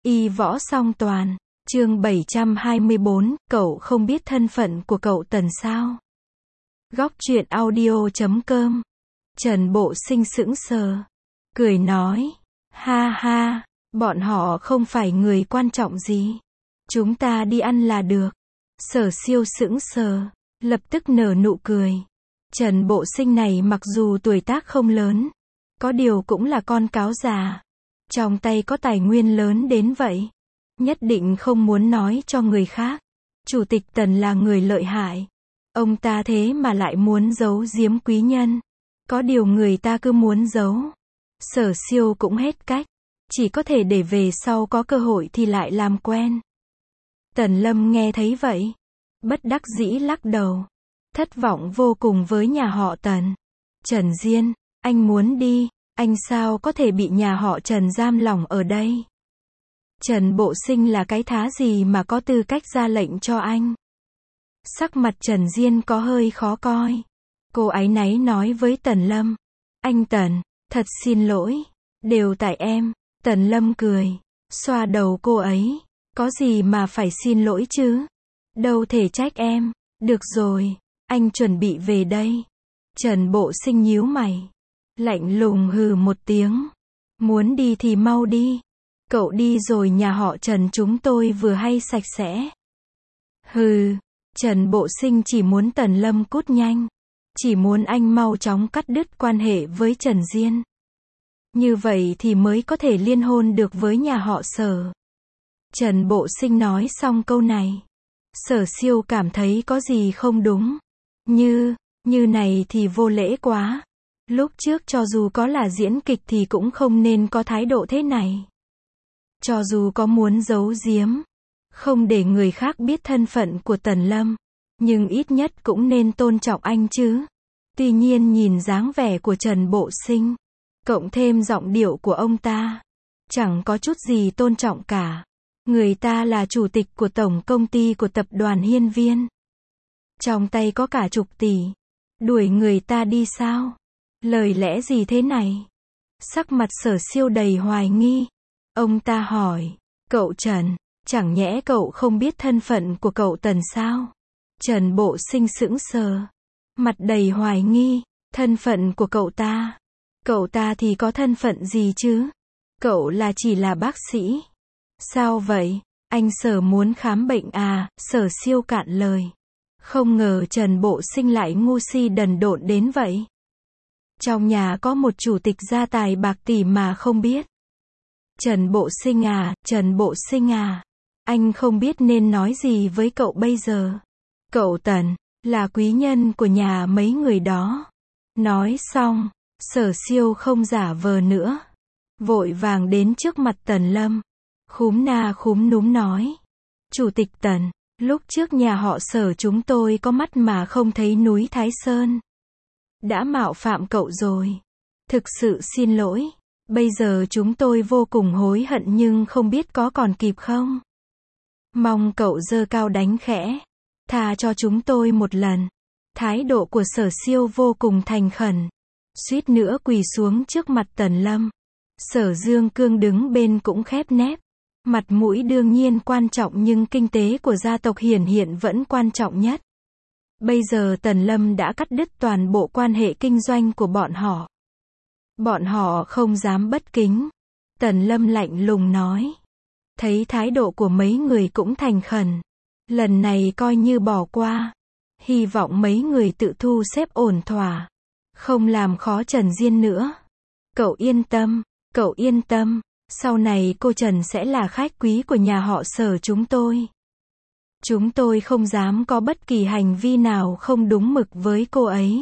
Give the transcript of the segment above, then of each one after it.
Y võ song toàn, chương 724, cậu không biết thân phận của cậu Tần sao? Góc truyện audio.com. Trần Bộ Sinh sững sờ, cười nói, ha ha, bọn họ không phải người quan trọng gì. Chúng ta đi ăn là được. Sở Siêu sững sờ, lập tức nở nụ cười. Trần Bộ Sinh này mặc dù tuổi tác không lớn, có điều cũng là con cáo già. Trong tay có tài nguyên lớn đến vậy, nhất định không muốn nói cho người khác. Chủ tịch Tần là người lợi hại. Ông ta thế mà lại muốn giấu giếm quý nhân. Có điều người ta cứ muốn giấu. Sở Siêu cũng hết cách. Chỉ có thể để về sau có cơ hội thì lại làm quen. Tần Lâm nghe thấy vậy, bất đắc dĩ lắc đầu. Thất vọng vô cùng với nhà họ Tần. Trần Diên, anh muốn đi, anh sao có thể bị nhà họ Trần giam lỏng ở đây? Trần Bộ Sinh là cái thá gì mà có tư cách ra lệnh cho anh? Sắc mặt Trần Diên có hơi khó coi. Cô áy náy nói với Tần Lâm. Anh Tần, thật xin lỗi. Đều tại em. Tần Lâm cười, xoa đầu cô ấy. Có gì mà phải xin lỗi chứ? Đâu thể trách em. Được rồi, anh chuẩn bị về đây. Trần Bộ Sinh nhíu mày, lạnh lùng hừ một tiếng. Muốn đi thì mau đi. Cậu đi rồi nhà họ Trần chúng tôi vừa hay sạch sẽ. Hừ, Trần Bộ Sinh chỉ muốn Tần Lâm cút nhanh. Chỉ muốn anh mau chóng cắt đứt quan hệ với Trần Diên. Như vậy thì mới có thể liên hôn được với nhà họ Sở. Trần Bộ Sinh nói xong câu này, Sở Siêu cảm thấy có gì không đúng. Như này thì vô lễ quá. Lúc trước cho dù có là diễn kịch thì cũng không nên có thái độ thế này. Cho dù có muốn giấu giếm, không để người khác biết thân phận của Tần Lâm, nhưng ít nhất cũng nên tôn trọng anh chứ. Tuy nhiên nhìn dáng vẻ của Trần Bộ Sinh, cộng thêm giọng điệu của ông ta, chẳng có chút gì tôn trọng cả. Người ta là chủ tịch của tổng công ty của tập đoàn Hiên Viên. Trong tay có cả chục tỷ. Đuổi người ta đi sao? Lời lẽ gì thế này? Sắc mặt Sở Siêu đầy hoài nghi. Ông ta hỏi, cậu Trần, chẳng nhẽ cậu không biết thân phận của cậu Tần sao? Trần Bộ Sinh sững sờ, mặt đầy hoài nghi. Thân phận của cậu ta? Cậu ta thì có thân phận gì chứ? Cậu là chỉ là bác sĩ. Sao vậy? Anh Sở muốn khám bệnh à? Sở Siêu cạn lời. Không ngờ Trần Bộ Sinh lại ngu si đần độn đến vậy. Trong nhà có một chủ tịch gia tài bạc tỷ mà không biết. Trần Bộ Sinh à, anh không biết nên nói gì với cậu bây giờ. Cậu Tần, là quý nhân của nhà mấy người đó. Nói xong, Sở Siêu không giả vờ nữa. Vội vàng đến trước mặt Tần Lâm. Khúm na khúm núm nói. Chủ tịch Tần, lúc trước nhà họ Sở chúng tôi có mắt mà không thấy núi Thái Sơn. Đã mạo phạm cậu rồi. Thực sự xin lỗi. Bây giờ chúng tôi vô cùng hối hận nhưng không biết có còn kịp không? Mong cậu giơ cao đánh khẽ. Tha cho chúng tôi một lần. Thái độ của Sở Siêu vô cùng thành khẩn. Suýt nữa quỳ xuống trước mặt Tần Lâm. Sở Dương Cương đứng bên cũng khép nép. Mặt mũi đương nhiên quan trọng nhưng kinh tế của gia tộc Hiển Hiện vẫn quan trọng nhất. Bây giờ Tần Lâm đã cắt đứt toàn bộ quan hệ kinh doanh của bọn họ. Bọn họ không dám bất kính. Tần Lâm lạnh lùng nói. Thấy thái độ của mấy người cũng thành khẩn. Lần này coi như bỏ qua. Hy vọng mấy người tự thu xếp ổn thỏa. Không làm khó Trần Diên nữa. Cậu yên tâm. Sau này cô Trần sẽ là khách quý của nhà họ Sở chúng tôi. Chúng tôi không dám có bất kỳ hành vi nào không đúng mực với cô ấy.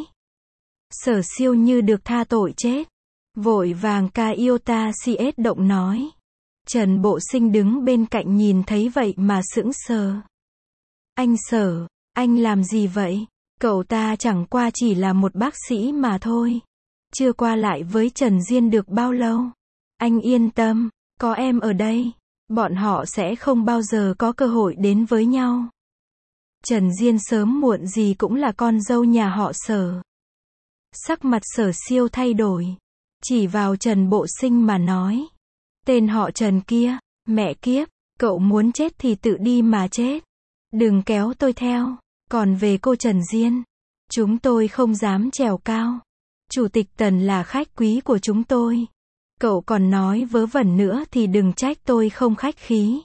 Sở Siêu như được tha tội chết. Vội vàng ca iota cs động nói. Trần Bộ Sinh đứng bên cạnh nhìn thấy vậy mà sững sờ. Anh Sở, anh làm gì vậy? Cậu ta chẳng qua chỉ là một bác sĩ mà thôi. Chưa qua lại với Trần Diên được bao lâu. Anh yên tâm, có em ở đây. Bọn họ sẽ không bao giờ có cơ hội đến với nhau. Trần Diên sớm muộn gì cũng là con dâu nhà họ Sở. Sắc mặt Sở Siêu thay đổi. Chỉ vào Trần Bộ Sinh mà nói. Tên họ Trần kia, Mẹ kiếp, cậu muốn chết thì tự đi mà chết. Đừng kéo tôi theo. Còn về cô Trần Diên, chúng tôi không dám trèo cao. Chủ tịch Tần là khách quý của chúng tôi. Cậu còn nói vớ vẩn nữa thì đừng trách tôi không khách khí.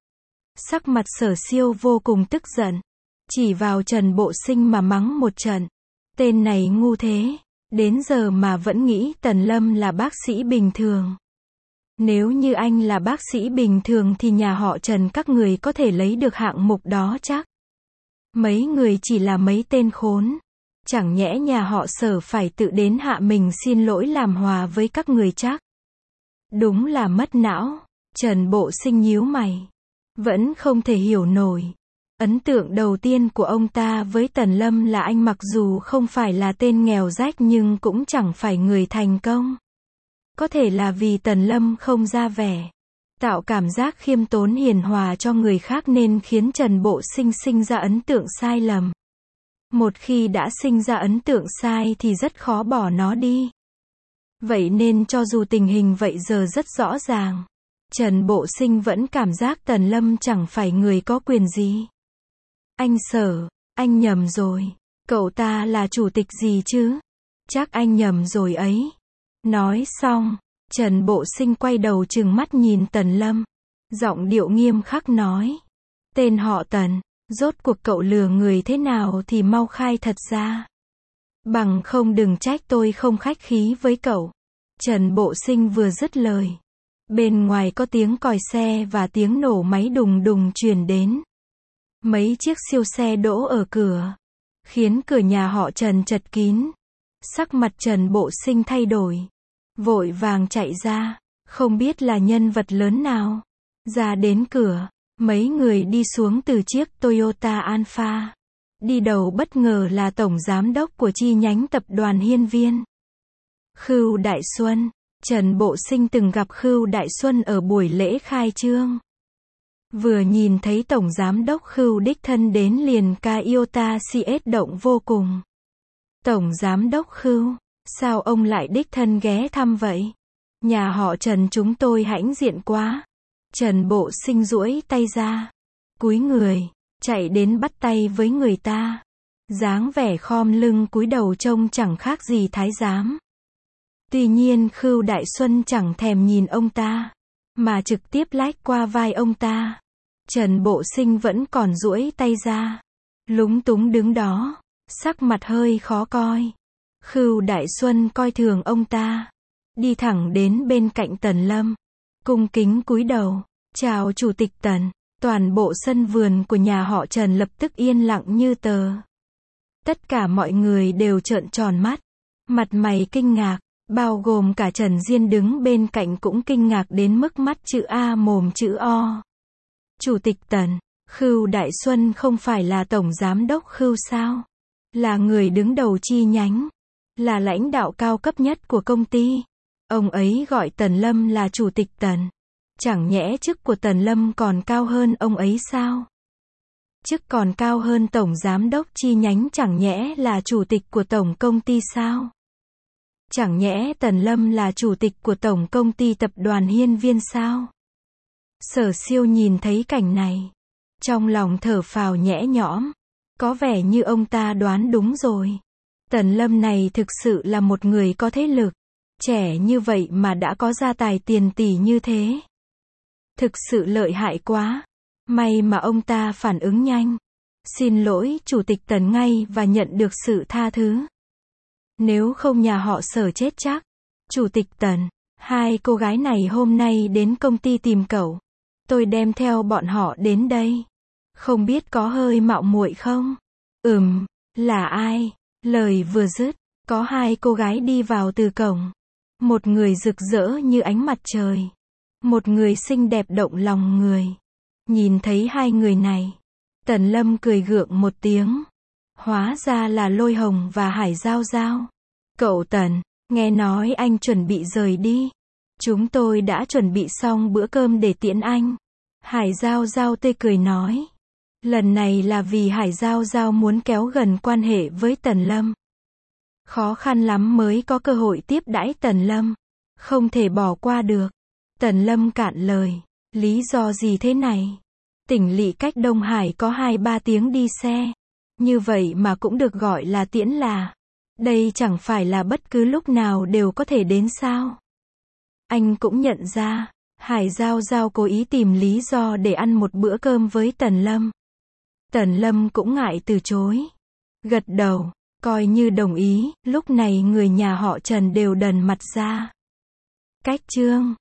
Sắc mặt Sở Siêu vô cùng tức giận. Chỉ vào Trần Bộ Sinh mà mắng một trận. Tên này ngu thế. Đến giờ mà vẫn nghĩ Tần Lâm là bác sĩ bình thường. Nếu như anh là bác sĩ bình thường thì nhà họ Trần các người có thể lấy được hạng mục đó chắc. Mấy người chỉ là mấy tên khốn. Chẳng nhẽ nhà họ Sở phải tự đến hạ mình xin lỗi làm hòa với các người chắc. Đúng là mất não. Trần Bộ Sinh nhíu mày. Vẫn không thể hiểu nổi. Ấn tượng đầu tiên của ông ta với Tần Lâm là anh mặc dù không phải là tên nghèo rách nhưng cũng chẳng phải người thành công. Có thể là vì Tần Lâm không ra vẻ, tạo cảm giác khiêm tốn hiền hòa cho người khác nên khiến Trần Bộ Sinh sinh ra ấn tượng sai lầm. Một khi đã sinh ra ấn tượng sai thì rất khó bỏ nó đi. Vậy nên cho dù tình hình vậy giờ rất rõ ràng, Trần Bộ Sinh vẫn cảm giác Tần Lâm chẳng phải người có quyền gì. Anh Sở, anh nhầm rồi. Cậu ta là chủ tịch gì chứ? Chắc anh nhầm rồi ấy. Nói xong, Trần Bộ Sinh quay đầu trừng mắt nhìn Tần Lâm. Giọng điệu nghiêm khắc nói. Tên họ Tần, rốt cuộc cậu lừa người thế nào thì mau khai thật ra. Bằng không đừng trách tôi không khách khí với cậu. Trần Bộ Sinh vừa dứt lời. Bên ngoài có tiếng còi xe và tiếng nổ máy đùng đùng truyền đến. Mấy chiếc siêu xe đỗ ở cửa, khiến cửa nhà họ Trần chật kín. Sắc mặt Trần Bộ Sinh thay đổi, vội vàng chạy ra, không biết là nhân vật lớn nào. Ra đến cửa, mấy người đi xuống từ chiếc Toyota Alphard. Đi đầu bất ngờ là tổng giám đốc của chi nhánh tập đoàn Hiên Viên, Khưu Đại Xuân. Trần Bộ Sinh từng gặp Khưu Đại Xuân ở buổi lễ khai trương. Vừa nhìn thấy tổng giám đốc Khưu đích thân đến liền Toyota CS động vô cùng. Tổng giám đốc Khưu, sao ông lại đích thân ghé thăm vậy? Nhà họ Trần chúng tôi hãnh diện quá. Trần Bộ Sinh duỗi tay ra, cúi người, chạy đến bắt tay với người ta. Dáng vẻ khom lưng cúi đầu trông chẳng khác gì thái giám. Tuy nhiên Khưu Đại Xuân chẳng thèm nhìn ông ta, mà trực tiếp lách qua vai ông ta. Trần Bộ Sinh vẫn còn duỗi tay ra, lúng túng đứng đó, sắc mặt hơi khó coi. Khưu Đại Xuân coi thường ông ta, đi thẳng đến bên cạnh Tần Lâm, cung kính cúi đầu, chào Chủ tịch Tần. Toàn bộ sân vườn của nhà họ Trần lập tức yên lặng như tờ. Tất cả mọi người đều trợn tròn mắt, mặt mày kinh ngạc, bao gồm cả Trần Diên đứng bên cạnh cũng kinh ngạc đến mức mắt chữ A mồm chữ O. Chủ tịch Tần, Khưu Đại Xuân không phải là tổng giám đốc Khưu sao? Là người đứng đầu chi nhánh, là lãnh đạo cao cấp nhất của công ty. Ông ấy gọi Tần Lâm là Chủ tịch Tần. Chẳng nhẽ chức của Tần Lâm còn cao hơn ông ấy sao? Chức còn cao hơn tổng giám đốc chi nhánh chẳng nhẽ là chủ tịch của tổng công ty sao? Chẳng nhẽ Tần Lâm là chủ tịch của tổng công ty tập đoàn Hiên Viên sao? Sở Siêu nhìn thấy cảnh này, trong lòng thở phào nhẹ nhõm, có vẻ như ông ta đoán đúng rồi. Tần Lâm này thực sự là một người có thế lực, trẻ như vậy mà đã có gia tài tiền tỷ như thế. Thực sự lợi hại quá. May mà ông ta phản ứng nhanh. Xin lỗi Chủ tịch Tần ngay và nhận được sự tha thứ. Nếu không nhà họ Sở chết chắc. Chủ tịch Tần, hai cô gái này hôm nay đến công ty tìm cậu. Tôi đem theo bọn họ đến đây. Không biết có hơi mạo muội không? Là ai? Lời vừa dứt, có hai cô gái đi vào từ cổng. Một người rực rỡ như ánh mặt trời. Một người xinh đẹp động lòng người. Nhìn thấy hai người này, Tần Lâm cười gượng một tiếng. Hóa ra là Lôi Hồng và Hải Giao Giao. Cậu Tần, nghe nói anh chuẩn bị rời đi. Chúng tôi đã chuẩn bị xong bữa cơm để tiễn anh. Hải Giao Giao tươi cười nói. Lần này là vì Hải Giao Giao muốn kéo gần quan hệ với Tần Lâm. Khó khăn lắm mới có cơ hội tiếp đãi Tần Lâm. Không thể bỏ qua được. Tần Lâm cạn lời. Lý do gì thế này? Tỉnh lỵ cách Đông Hải có 2-3 tiếng đi xe. Như vậy mà cũng được gọi là tiễn là. Đây chẳng phải là bất cứ lúc nào đều có thể đến sao? Anh cũng nhận ra, Hải Giao Giao cố ý tìm lý do để ăn một bữa cơm với Tần Lâm. Tần Lâm cũng ngại từ chối. Gật đầu, coi như đồng ý, lúc này người nhà họ Trần đều đần mặt ra. Cách chương